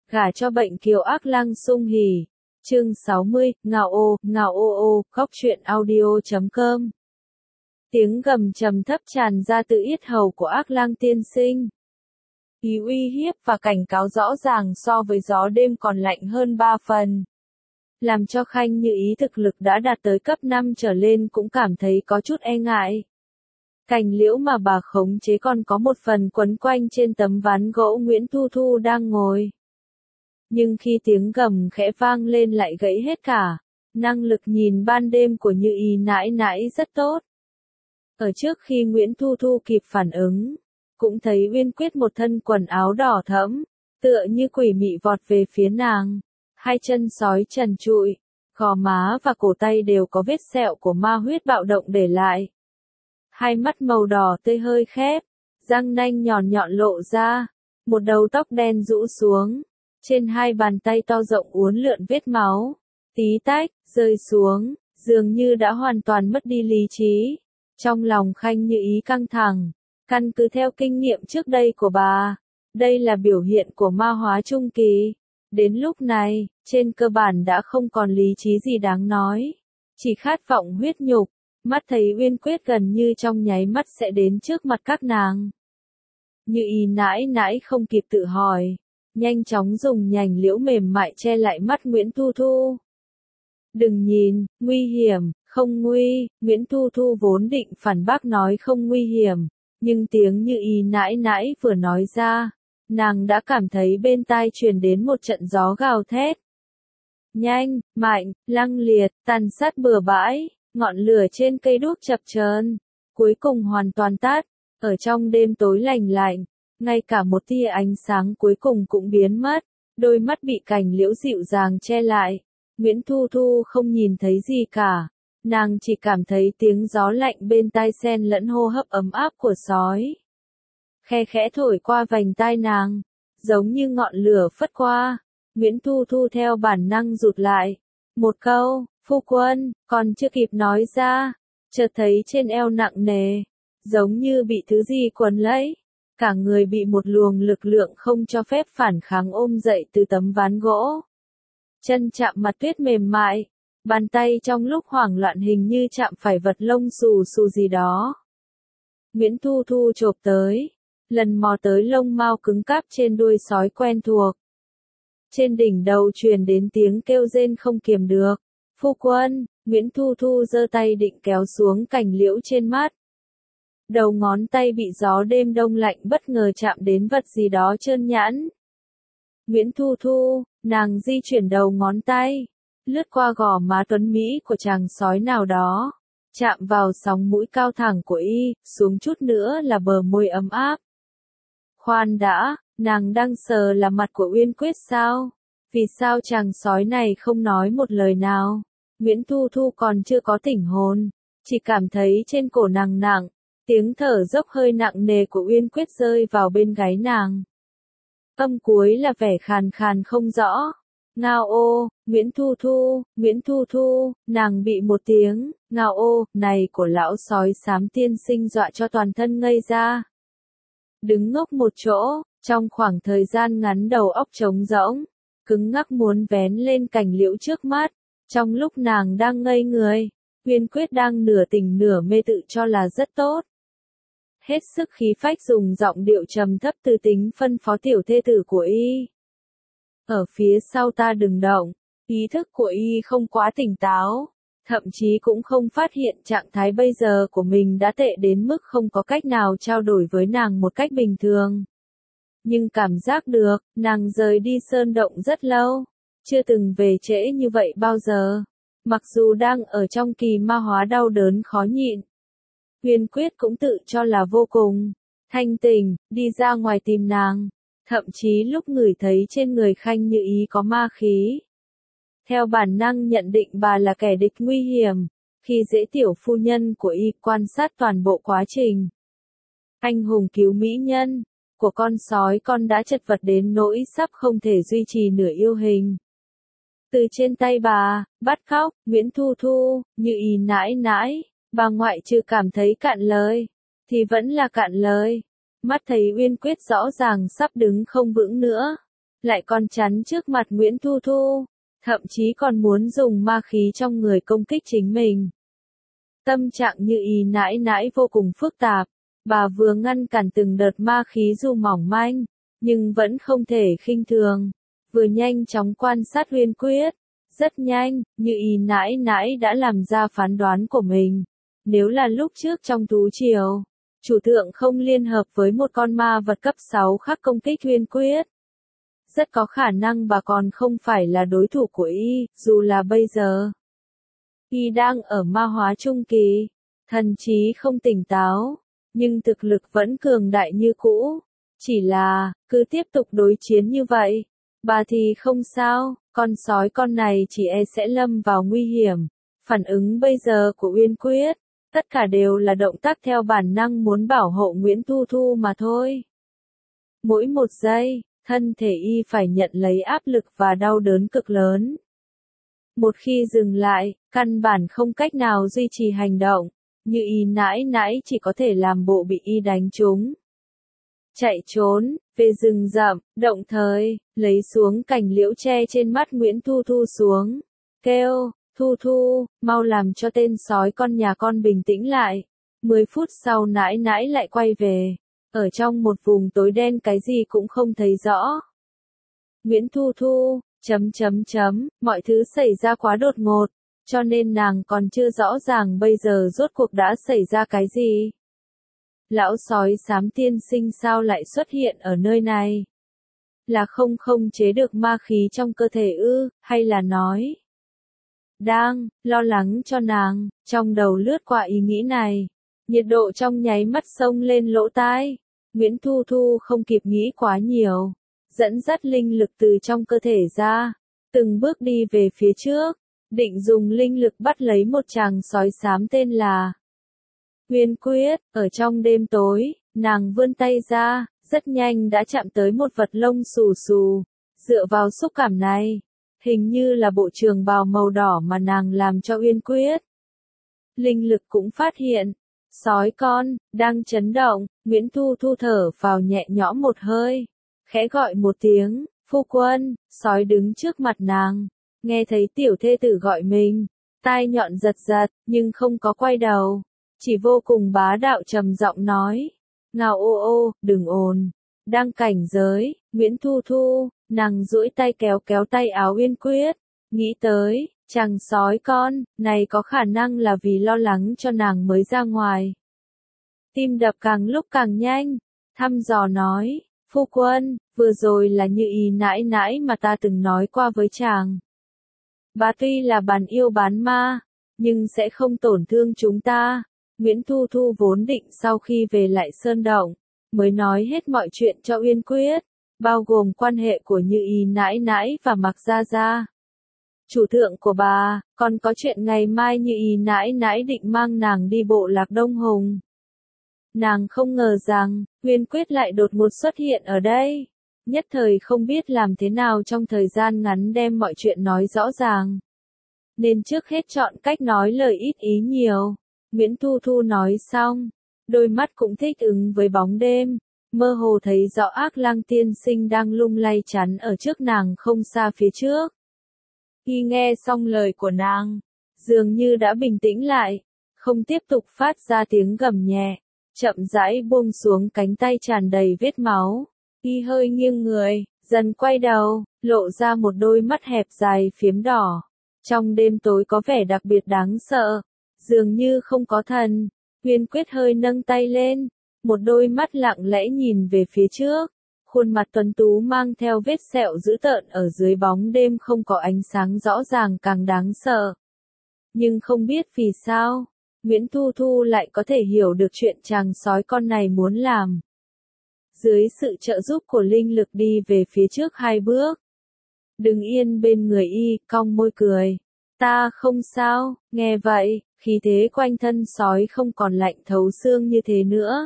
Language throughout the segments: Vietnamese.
gả cho bệnh kiều ác lăng sung hỉ. Chương 60, ngao ô, khóc truyện audio.com. Tiếng gầm trầm thấp tràn ra từ yết hầu của ác lang tiên sinh. Ý uy hiếp và cảnh cáo rõ ràng so với gió đêm còn lạnh hơn 3 phần. Làm cho Khanh Như Ý thực lực đã đạt tới cấp 5 trở lên cũng cảm thấy có chút e ngại. Cành liễu mà bà khống chế còn có một phần quấn quanh trên tấm ván gỗ Nguyễn Thu Thu đang ngồi. Nhưng khi tiếng gầm khẽ vang lên lại gãy hết cả, năng lực nhìn ban đêm của Như Ý nãi nãi rất tốt. Ở trước khi Nguyễn Thu Thu kịp phản ứng, cũng thấy Uyên Quyết một thân quần áo đỏ thẫm, tựa như quỷ mị vọt về phía nàng, hai chân sói trần trụi, gò má và cổ tay đều có vết sẹo của ma huyết bạo động để lại. Hai mắt màu đỏ tươi hơi khép, răng nanh nhọn nhọn lộ ra, một đầu tóc đen rũ xuống, trên hai bàn tay to rộng uốn lượn vết máu, tí tách, rơi xuống, dường như đã hoàn toàn mất đi lý trí. Trong lòng Khanh Như Ý căng thẳng, căn cứ theo kinh nghiệm trước đây của bà, đây là biểu hiện của ma hóa trung kỳ. Đến lúc này, trên cơ bản đã không còn lý trí gì đáng nói, chỉ khát vọng huyết nhục. Mắt thấy Uyên Quyết gần như trong nháy mắt sẽ đến trước mặt các nàng. Như Ý nãi nãi không kịp tự hỏi, nhanh chóng dùng nhành liễu mềm mại che lại mắt Nguyễn Thu Thu. Đừng nhìn, nguy hiểm, không nguy. Nguyễn Thu Thu vốn định phản bác nói không nguy hiểm, nhưng tiếng Như Ý nãi nãi vừa nói ra, nàng đã cảm thấy bên tai truyền đến một trận gió gào thét. Nhanh, mạnh, lăng liệt, tàn sát bừa bãi, ngọn lửa trên cây đuốc chập chờn, cuối cùng hoàn toàn tắt, ở trong đêm tối lạnh lạnh, ngay cả một tia ánh sáng cuối cùng cũng biến mất, đôi mắt bị cành liễu dịu dàng che lại. Nguyễn Thu Thu không nhìn thấy gì cả, nàng chỉ cảm thấy tiếng gió lạnh bên tai xen lẫn hô hấp ấm áp của sói. Khe khẽ thổi qua vành tai nàng, giống như ngọn lửa phất qua. Nguyễn Thu Thu theo bản năng rụt lại. Một câu, phu quân, còn chưa kịp nói ra, chợt thấy trên eo nặng nề, giống như bị thứ gì quấn lấy. Cả người bị một luồng lực lượng không cho phép phản kháng ôm dậy từ tấm ván gỗ. Chân chạm mặt tuyết mềm mại, bàn tay trong lúc hoảng loạn hình như chạm phải vật lông xù xù gì đó. Nguyễn Thu Thu chộp tới, lần mò tới lông mao cứng cáp trên đuôi sói quen thuộc. Trên đỉnh đầu truyền đến tiếng kêu rên không kiềm được. Phu quân, Nguyễn Thu Thu giơ tay định kéo xuống cành liễu trên mắt. Đầu ngón tay bị gió đêm đông lạnh bất ngờ chạm đến vật gì đó trơn nhẵn. Nguyễn Thu Thu, nàng di chuyển đầu ngón tay, lướt qua gò má tuấn mỹ của chàng sói nào đó, chạm vào sóng mũi cao thẳng của y, xuống chút nữa là bờ môi ấm áp. Khoan đã, nàng đang sờ là mặt của Uyên Quyết sao? Vì sao chàng sói này không nói một lời nào? Nguyễn Thu Thu còn chưa có tỉnh hồn, chỉ cảm thấy trên cổ nàng nặng, tiếng thở dốc hơi nặng nề của Uyên Quyết rơi vào bên gáy nàng. Âm cuối là vẻ khàn khàn không rõ. Ngao ô, Nguyễn Thu Thu, nàng bị một tiếng, ngao ô, này của lão sói xám tiên sinh dọa cho toàn thân ngây ra. Đứng ngốc một chỗ, trong khoảng thời gian ngắn đầu óc trống rỗng, cứng ngắc muốn vén lên cành liễu trước mắt. Trong lúc nàng đang ngây người, Uyên Quyết đang nửa tỉnh nửa mê tự cho là rất tốt. Hết sức khí phách dùng giọng điệu trầm thấp từ tính phân phó tiểu thê tử của y. Ở phía sau ta đừng động, ý thức của y không quá tỉnh táo, thậm chí cũng không phát hiện trạng thái bây giờ của mình đã tệ đến mức không có cách nào trao đổi với nàng một cách bình thường. Nhưng cảm giác được, nàng rời đi sơn động rất lâu, chưa từng về trễ như vậy bao giờ, mặc dù đang ở trong kỳ ma hóa đau đớn khó nhịn. Uyên Quyết cũng tự cho là vô cùng thanh tỉnh, đi ra ngoài tìm nàng, thậm chí lúc ngửi thấy trên người Khanh Như Ý có ma khí. Theo bản năng nhận định bà là kẻ địch nguy hiểm, khi dễ tiểu phu nhân của y quan sát toàn bộ quá trình. Anh hùng cứu mỹ nhân của con sói con đã chật vật đến nỗi sắp không thể duy trì nửa yêu hình. Từ trên tay bà, bắt cóc, Nguyễn Thu Thu, Như Ý nãi nãi, bà ngoại trừ cảm thấy cạn lời, thì vẫn là cạn lời. Mắt thấy Uyên Quyết rõ ràng sắp đứng không vững nữa, lại còn chắn trước mặt Nguyễn Thu Thu, thậm chí còn muốn dùng ma khí trong người công kích chính mình. Tâm trạng Như Ý nãi nãi vô cùng phức tạp, bà vừa ngăn cản từng đợt ma khí dù mỏng manh, nhưng vẫn không thể khinh thường, vừa nhanh chóng quan sát Uyên Quyết. Rất nhanh, Như Ý nãi nãi đã làm ra phán đoán của mình. Nếu là lúc trước trong thú triều, chủ thượng không liên hợp với một con ma vật cấp 6 khác công kích Uyên Quyết, rất có khả năng bà còn không phải là đối thủ của y, dù là bây giờ. Y đang ở ma hóa trung kỳ, thần trí không tỉnh táo, nhưng thực lực vẫn cường đại như cũ. Chỉ là, cứ tiếp tục đối chiến như vậy, bà thì không sao, con sói con này chỉ e sẽ lâm vào nguy hiểm. Phản ứng bây giờ của Uyên Quyết, tất cả đều là động tác theo bản năng muốn bảo hộ Nguyễn Thu Thu mà thôi. Mỗi một giây, thân thể y phải nhận lấy áp lực và đau đớn cực lớn. Một khi dừng lại, căn bản không cách nào duy trì hành động, Như Ý nãi nãi chỉ có thể làm bộ bị y đánh trúng. Chạy trốn, về rừng rậm, động thời, lấy xuống cành liễu tre trên mắt Nguyễn Thu Thu xuống. Kêu, Thu Thu, mau làm cho tên sói con nhà con bình tĩnh lại. 10 phút sau nãi nãi lại quay về. Ở trong một vùng tối đen cái gì cũng không thấy rõ. Nguyễn Thu Thu, mọi thứ xảy ra quá đột ngột, cho nên nàng còn chưa rõ ràng bây giờ rốt cuộc đã xảy ra cái gì. Lão sói xám tiên sinh sao lại xuất hiện ở nơi này? Là không chế được ma khí trong cơ thể ư, hay là nói? Đang, lo lắng cho nàng, trong đầu lướt qua ý nghĩ này. Nhiệt độ trong nháy mắt xông lên lỗ tai. Nguyễn Thu Thu không kịp nghĩ quá nhiều. Dẫn dắt linh lực từ trong cơ thể ra. Từng bước đi về phía trước. Định dùng linh lực bắt lấy một chàng sói xám tên là Uyên Quyết. Ở trong đêm tối, nàng vươn tay ra, rất nhanh đã chạm tới một vật lông xù xù. Dựa vào xúc cảm này, hình như là bộ trường bào màu đỏ mà nàng làm cho Uyên Quyết. Linh lực cũng phát hiện, sói con, đang chấn động. Nguyễn Thu Thu thở vào nhẹ nhõm một hơi, khẽ gọi một tiếng, phu quân. Sói đứng trước mặt nàng, nghe thấy tiểu thê tử gọi mình, tai nhọn giật giật, nhưng không có quay đầu, chỉ vô cùng bá đạo trầm giọng nói, ngao ô ô, đừng ồn, đang cảnh giới. Nguyễn Thu Thu, nàng duỗi tay kéo tay áo Uyên Quyết, nghĩ tới, chàng sói con, này có khả năng là vì lo lắng cho nàng mới ra ngoài. Tim đập càng lúc càng nhanh, thăm dò nói, phu quân, vừa rồi là Như Ý nãi nãi mà ta từng nói qua với chàng. Bà tuy là bán yêu bán ma, nhưng sẽ không tổn thương chúng ta. Nguyễn Thu Thu vốn định sau khi về lại Sơn Động, mới nói hết mọi chuyện cho Uyên Quyết, bao gồm quan hệ của Như Ý nãi nãi và Mạc Gia Gia. Chủ thượng của bà, còn có chuyện ngày mai Như Ý nãi nãi định mang nàng đi bộ Lạc Đông Hùng. Nàng không ngờ rằng, Uyên Quyết lại đột ngột xuất hiện ở đây. Nhất thời không biết làm thế nào trong thời gian ngắn đem mọi chuyện nói rõ ràng. Nên trước hết chọn cách nói lời ít ý nhiều. Nguyễn Thu Thu nói xong, đôi mắt cũng thích ứng với bóng đêm, mơ hồ thấy rõ Ác Lang tiên sinh đang lung lay chắn ở trước nàng không xa phía trước. Khi nghe xong lời của nàng, dường như đã bình tĩnh lại, không tiếp tục phát ra tiếng gầm nhẹ, chậm rãi buông xuống cánh tay tràn đầy vết máu. Y hơi nghiêng người, dần quay đầu, lộ ra một đôi mắt hẹp dài phiếm đỏ. Trong đêm tối có vẻ đặc biệt đáng sợ, dường như không có thần. Uyên Quyết hơi nâng tay lên, một đôi mắt lặng lẽ nhìn về phía trước. Khuôn mặt tuấn tú mang theo vết sẹo dữ tợn ở dưới bóng đêm không có ánh sáng rõ ràng càng đáng sợ. Nhưng không biết vì sao, Nguyễn Thu Thu lại có thể hiểu được chuyện chàng sói con này muốn làm. Dưới sự trợ giúp của linh lực đi về phía trước 2 bước. Đứng yên bên người y, cong môi cười. Ta không sao, nghe vậy, khí thế quanh thân sói không còn lạnh thấu xương như thế nữa.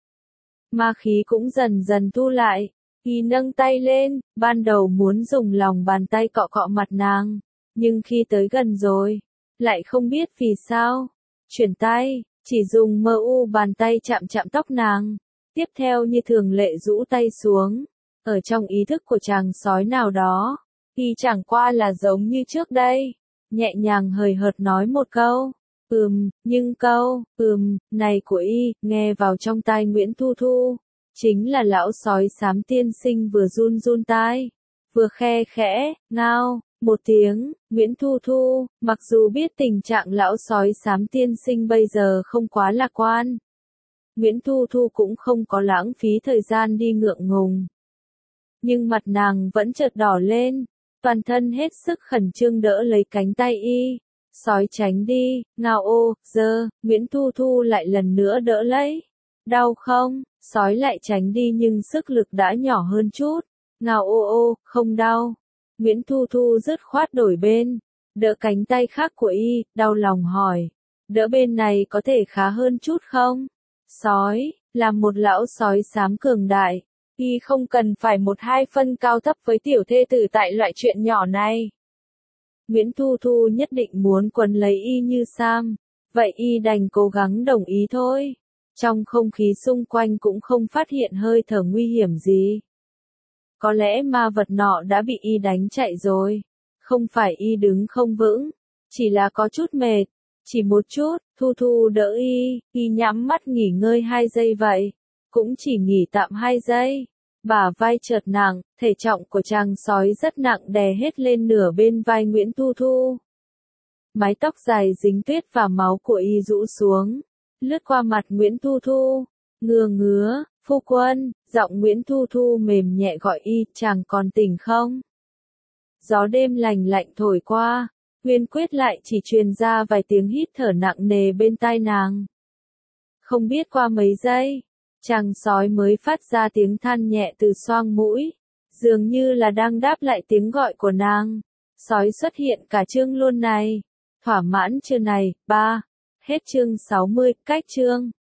Ma khí cũng dần dần thu lại. Y nâng tay lên, ban đầu muốn dùng lòng bàn tay cọ cọ mặt nàng, nhưng khi tới gần rồi, lại không biết vì sao, chuyển tay, chỉ dùng bàn tay chạm tóc nàng, tiếp theo như thường lệ rũ tay xuống, Ở trong ý thức của chàng sói nào đó, y chẳng qua là giống như trước đây. Nhẹ nhàng hời hợt nói một câu. Nhưng câu, này của y, nghe vào trong tai Nguyễn Thu Thu. Chính là lão sói xám tiên sinh vừa run run tai, vừa khe khẽ, ngao, một tiếng. Nguyễn Thu Thu, mặc dù biết tình trạng lão sói xám tiên sinh bây giờ không quá lạc quan, Nguyễn Thu Thu cũng không có lãng phí thời gian đi ngượng ngùng. Nhưng mặt nàng vẫn chợt đỏ lên, toàn thân hết sức khẩn trương đỡ lấy cánh tay y. Sói tránh đi, ngao ô, giờ, Nguyễn Thu Thu lại lần nữa đỡ lấy. Đau không? Sói lại tránh đi nhưng sức lực đã nhỏ hơn chút. Ngao ô, không đau. Nguyễn Thu Thu dứt khoát đổi bên, đỡ cánh tay khác của y, đau lòng hỏi. Đỡ bên này có thể khá hơn chút không? Sói, là một lão sói xám cường đại. Y không cần phải một hai phân cao thấp với tiểu thê tử tại loại chuyện nhỏ này. Nguyễn Thu Thu nhất định muốn quấn lấy y như Sam, vậy y đành cố gắng đồng ý thôi. Trong không khí xung quanh cũng không phát hiện hơi thở nguy hiểm gì. Có lẽ ma vật nọ đã bị y đánh chạy rồi. Không phải y đứng không vững, chỉ là có chút mệt. Chỉ một chút, Thu Thu đỡ y nhắm mắt nghỉ ngơi 2 giây vậy. Cũng chỉ nghỉ tạm 2 giây. Bả vai chợt nặng, thể trọng của chàng sói rất nặng đè hết lên nửa bên vai Nguyễn Thu Thu. Mái tóc dài dính tuyết và máu của y rũ xuống, lướt qua mặt Nguyễn Thu Thu. Ngứa, phu quân, giọng Nguyễn Thu Thu mềm nhẹ gọi y, chàng còn tỉnh không? Gió đêm lành lạnh thổi qua, Huyên Quyết lại chỉ truyền ra vài tiếng hít thở nặng nề bên tai nàng. Không biết qua mấy giây, chàng sói mới phát ra tiếng than nhẹ từ xoang mũi, dường như là đang đáp lại tiếng gọi của nàng. Sói xuất hiện cả chương luôn này. Thỏa mãn chưa này, 3. Hết chương 60, cách chương.